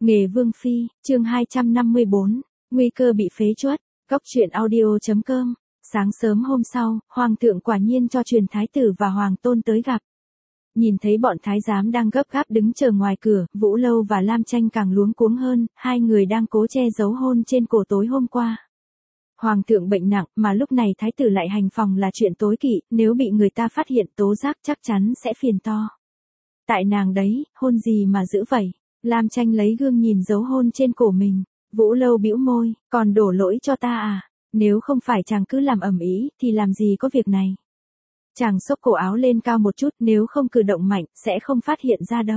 Nghề vương phi, chương 254, nguy cơ bị phế truất, góc truyện audio.com. Sáng sớm hôm sau, hoàng thượng quả nhiên cho truyền thái tử và hoàng tôn tới gặp. Nhìn thấy bọn thái giám đang gấp gáp đứng chờ ngoài cửa, Vũ Lâu và Lam Tranh càng luống cuống hơn, hai người đang cố che giấu hôn trên cổ tối hôm qua. Hoàng thượng bệnh nặng, mà lúc này thái tử lại hành phòng là chuyện tối kỵ, nếu bị người ta phát hiện tố giác chắc chắn sẽ phiền to. Tại nàng đấy, hôn gì mà dữ vậy? Lam Tranh lấy gương nhìn dấu hôn trên cổ mình. Vũ Lâu bĩu môi, còn đổ lỗi cho ta à? Nếu không phải chàng cứ làm ầm ĩ, thì làm gì có việc này. Chàng xốc cổ áo lên cao một chút, nếu không cử động mạnh, sẽ không phát hiện ra đâu.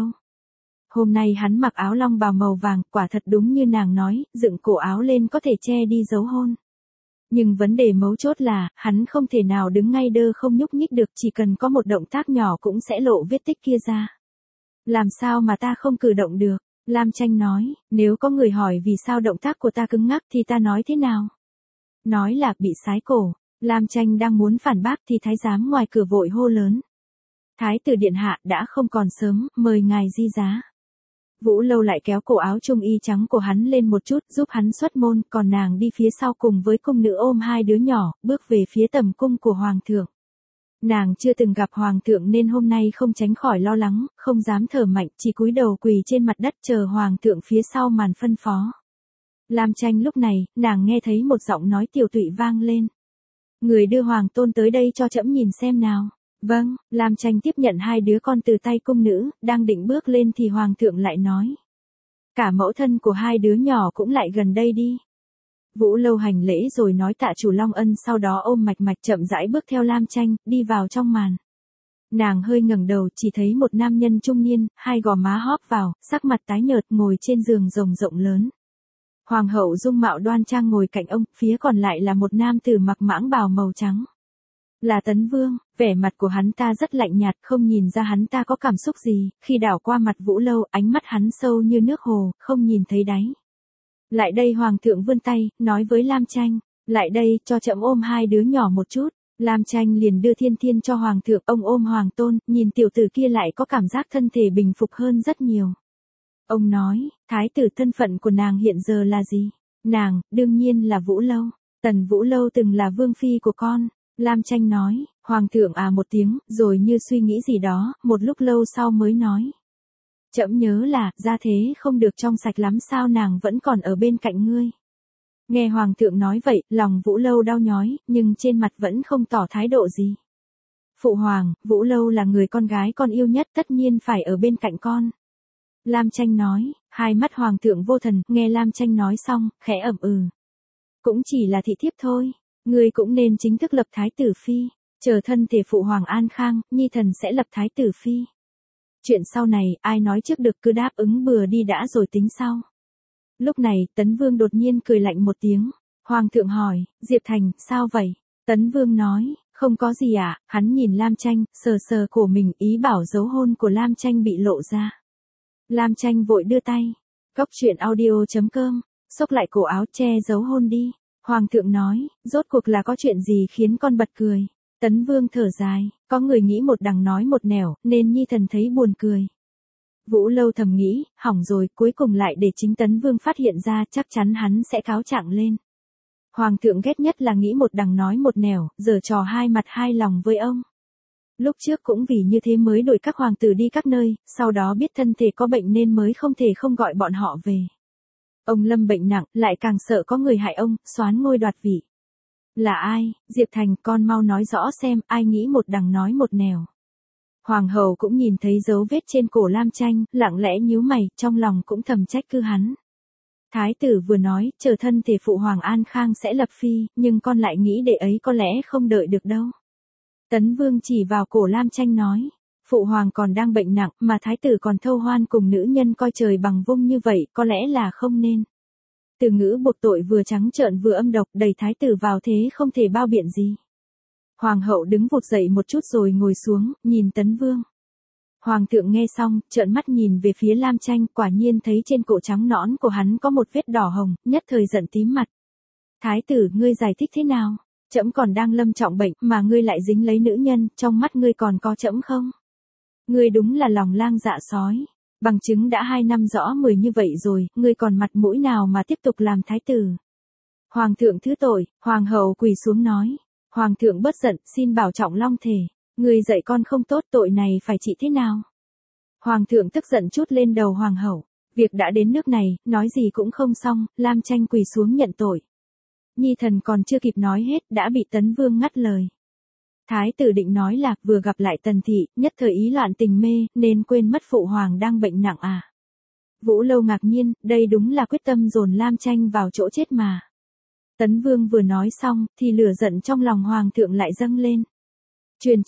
Hôm nay hắn mặc áo long bào màu vàng, quả thật đúng như nàng nói, dựng cổ áo lên có thể che đi dấu hôn. Nhưng vấn đề mấu chốt là, hắn không thể nào đứng ngay đơ không nhúc nhích được, chỉ cần có một động tác nhỏ cũng sẽ lộ vết tích kia ra. Làm sao mà ta không cử động được? Lam Tranh nói, nếu có người hỏi vì sao động tác của ta cứng ngắc thì ta nói thế nào? Nói là bị sái cổ. Lam Tranh đang muốn phản bác thì thái giám ngoài cửa vội hô lớn. Thái tử điện hạ đã không còn sớm, mời ngài di giá. Vũ Lâu lại kéo cổ áo trung y trắng của hắn lên một chút giúp hắn xuất môn, còn nàng đi phía sau cùng với cung nữ ôm hai đứa nhỏ, bước về phía tầm cung của hoàng thượng. Nàng chưa từng gặp hoàng thượng nên hôm nay không tránh khỏi lo lắng, không dám thở mạnh, chỉ cúi đầu quỳ trên mặt đất chờ hoàng thượng phía sau màn phân phó. Lam Tranh lúc này, nàng nghe thấy một giọng nói tiều tụy vang lên. Người đưa hoàng tôn tới đây cho trẫm nhìn xem nào. Vâng, Lam Tranh tiếp nhận hai đứa con từ tay cung nữ, đang định bước lên thì hoàng thượng lại nói. Cả mẫu thân của hai đứa nhỏ cũng lại gần đây đi. Vũ Lâu hành lễ rồi nói tạ chủ long ân, sau đó ôm mạch mạch chậm rãi bước theo Lam Tranh, đi vào trong màn. Nàng hơi ngẩng đầu chỉ thấy một nam nhân trung niên, hai gò má hóp vào, sắc mặt tái nhợt ngồi trên giường rồng rộng lớn. Hoàng hậu dung mạo đoan trang ngồi cạnh ông, phía còn lại là một nam tử mặc mãng bào màu trắng. Là Tấn Vương, vẻ mặt của hắn ta rất lạnh nhạt, không nhìn ra hắn ta có cảm xúc gì, khi đảo qua mặt Vũ Lâu, ánh mắt hắn sâu như nước hồ, không nhìn thấy đáy. Lại đây hoàng thượng vươn tay, nói với Lam Tranh, lại đây, cho trẫm ôm hai đứa nhỏ một chút. Lam Tranh liền đưa thiên thiên cho hoàng thượng, ông ôm hoàng tôn, nhìn tiểu tử kia lại có cảm giác thân thể bình phục hơn rất nhiều. Ông nói, thái tử thân phận của nàng hiện giờ là gì? Nàng, đương nhiên là Vũ Lâu. Tần Vũ Lâu từng là vương phi của con. Lam Tranh nói, hoàng thượng à một tiếng, rồi như suy nghĩ gì đó, một lúc lâu sau mới nói. Trẫm nhớ là, gia thế không được trong sạch lắm, sao nàng vẫn còn ở bên cạnh ngươi. Nghe hoàng thượng nói vậy, lòng Vũ Lâu đau nhói, nhưng trên mặt vẫn không tỏ thái độ gì. Phụ hoàng, Vũ Lâu là người con gái con yêu nhất, tất nhiên phải ở bên cạnh con. Lam Tranh nói, hai mắt hoàng thượng vô thần, nghe Lam Tranh nói xong, khẽ ậm ừ. Cũng chỉ là thị thiếp thôi, ngươi cũng nên chính thức lập thái tử phi, chờ thân thể phụ hoàng an khang, nhi thần sẽ lập thái tử phi. Chuyện sau này, ai nói trước được, cứ đáp ứng bừa đi đã rồi tính sau. Lúc này, Tấn Vương đột nhiên cười lạnh một tiếng. Hoàng thượng hỏi, Diệp Thành, sao vậy? Tấn Vương nói, không có gì ạ, hắn nhìn Lam Tranh, sờ sờ cổ mình, ý bảo dấu hôn của Lam Tranh bị lộ ra. Lam Tranh vội đưa tay. Góc truyện audio.com, xốc lại cổ áo che dấu hôn đi. Hoàng thượng nói, rốt cuộc là có chuyện gì khiến con bật cười? Tấn Vương thở dài, có người nghĩ một đằng nói một nẻo, nên nhi thần thấy buồn cười. Vũ Lâu thầm nghĩ, hỏng rồi, cuối cùng lại để chính Tấn Vương phát hiện ra, chắc chắn hắn sẽ cáo trạng lên. Hoàng thượng ghét nhất là nghĩ một đằng nói một nẻo, giở trò hai mặt hai lòng với ông. Lúc trước cũng vì như thế mới đuổi các hoàng tử đi các nơi, sau đó biết thân thể có bệnh nên mới không thể không gọi bọn họ về. Ông lâm bệnh nặng, lại càng sợ có người hại ông, soán ngôi đoạt vị. Là ai? Diệp Thành, con mau nói rõ xem, ai nghĩ một đằng nói một nẻo. Hoàng hậu cũng nhìn thấy dấu vết trên cổ Lam Tranh, lặng lẽ nhíu mày, trong lòng cũng thầm trách cứ hắn. Thái tử vừa nói, chờ thân thể phụ hoàng an khang sẽ lập phi, nhưng con lại nghĩ để ấy có lẽ không đợi được đâu. Tấn Vương chỉ vào cổ Lam Tranh nói, phụ hoàng còn đang bệnh nặng, mà thái tử còn thâu hoan cùng nữ nhân coi trời bằng vung như vậy, có lẽ là không nên. Từ ngữ buộc tội vừa trắng trợn vừa âm độc, đẩy thái tử vào thế không thể bao biện gì. Hoàng hậu đứng vụt dậy một chút rồi ngồi xuống, nhìn Tấn Vương. Hoàng thượng nghe xong, trợn mắt nhìn về phía Lam Tranh, quả nhiên thấy trên cổ trắng nõn của hắn có một vết đỏ hồng, nhất thời giận tím mặt. Thái tử, ngươi giải thích thế nào? Trẫm còn đang lâm trọng bệnh, mà ngươi lại dính lấy nữ nhân, trong mắt ngươi còn có trẫm không? Ngươi đúng là lòng lang dạ sói. Bằng chứng đã 2 năm rõ 10 như vậy rồi, ngươi còn mặt mũi nào mà tiếp tục làm thái tử. Hoàng thượng thứ tội, hoàng hậu quỳ xuống nói. Hoàng thượng bớt giận, xin bảo trọng long thể. Ngươi dạy con không tốt, tội này phải trị thế nào? Hoàng thượng tức giận trút lên đầu hoàng hậu. Việc đã đến nước này, nói gì cũng không xong, Lam Tranh quỳ xuống nhận tội. Nhi thần còn chưa kịp nói hết, đã bị Tấn Vương ngắt lời. Thái tử định nói là, vừa gặp lại Tần thị, nhất thời ý loạn tình mê, nên quên mất phụ hoàng đang bệnh nặng à. Vũ Lâu ngạc nhiên, đây đúng là quyết tâm dồn Lam Tranh vào chỗ chết mà. Tấn Vương vừa nói xong, thì lửa giận trong lòng hoàng thượng lại dâng lên. Truyền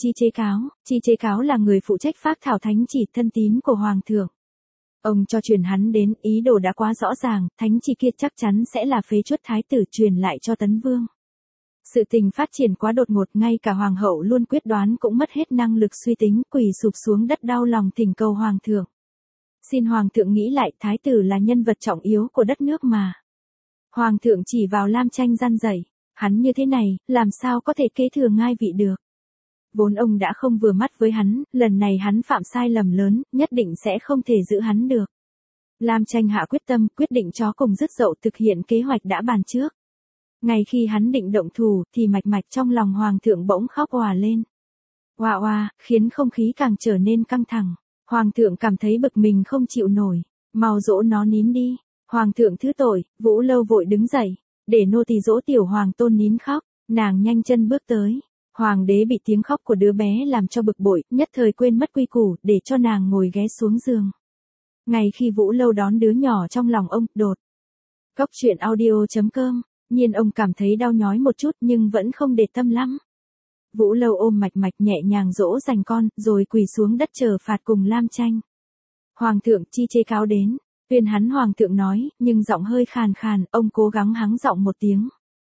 Chi Chế Cáo là người phụ trách phác thảo thánh chỉ thân tín của hoàng thượng. Ông cho truyền hắn đến, ý đồ đã quá rõ ràng, thánh chỉ kia chắc chắn sẽ là phế truất thái tử, truyền lại cho Tấn Vương. Sự tình phát triển quá đột ngột, ngay cả hoàng hậu luôn quyết đoán cũng mất hết năng lực suy tính, quỳ sụp xuống đất đau lòng thỉnh cầu hoàng thượng. Xin hoàng thượng nghĩ lại, thái tử là nhân vật trọng yếu của đất nước mà. Hoàng thượng chỉ vào Lam Tranh răn dạy, hắn như thế này, làm sao có thể kế thừa ngai vị được. Vốn ông đã không vừa mắt với hắn, lần này hắn phạm sai lầm lớn, nhất định sẽ không thể giữ hắn được. Lam Tranh hạ quyết tâm, quyết định chó cùng dứt dậu thực hiện kế hoạch đã bàn trước. Ngay khi hắn định động thủ, thì mạch mạch trong lòng hoàng thượng bỗng khóc òa lên. Oa oa, khiến không khí càng trở nên căng thẳng. Hoàng thượng cảm thấy bực mình không chịu nổi, mau dỗ nó nín đi. Hoàng thượng thứ tội, Vũ Lâu vội đứng dậy, để nô tỳ dỗ tiểu hoàng tôn nín khóc. Nàng nhanh chân bước tới. Hoàng đế bị tiếng khóc của đứa bé làm cho bực bội, nhất thời quên mất quy củ, để cho nàng ngồi ghé xuống giường. Ngay khi Vũ Lâu đón đứa nhỏ trong lòng ông, đột. Cốc truyện audio.com, nhiên ông cảm thấy đau nhói một chút nhưng vẫn không để tâm lắm. Vũ Lâu ôm mạch mạch nhẹ nhàng dỗ dành con, rồi quỳ xuống đất chờ phạt cùng Lam Tranh. Hoàng thượng Chi Chế Cáo đến, tuyên hắn hoàng thượng nói, nhưng giọng hơi khàn khàn, ông cố gắng hắng giọng một tiếng.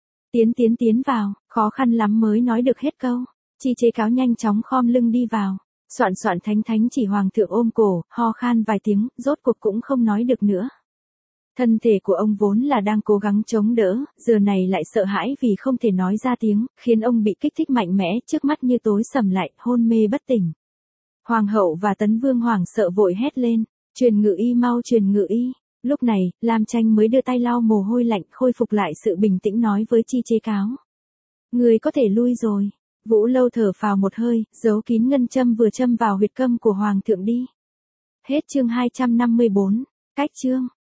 Tiến vào, khó khăn lắm mới nói được hết câu. Chi Chế Cáo nhanh chóng khom lưng đi vào, soạn thánh chỉ hoàng thượng ôm cổ, ho khan vài tiếng, rốt cuộc cũng không nói được nữa. Thân thể của ông vốn là đang cố gắng chống đỡ, giờ này lại sợ hãi vì không thể nói ra tiếng, khiến ông bị kích thích mạnh mẽ, trước mắt như tối sầm lại, hôn mê bất tỉnh. Hoàng hậu và Tấn Vương hoảng sợ vội hét lên, truyền ngự y mau truyền ngự y. Lúc này, Lam Tranh mới đưa tay lau mồ hôi lạnh, khôi phục lại sự bình tĩnh nói với Chi Chế Cáo. Người có thể lui rồi. Vũ Lâu thở phào một hơi, giấu kín ngân châm vừa châm vào huyệt câm của hoàng thượng đi. Hết chương 254, cách chương.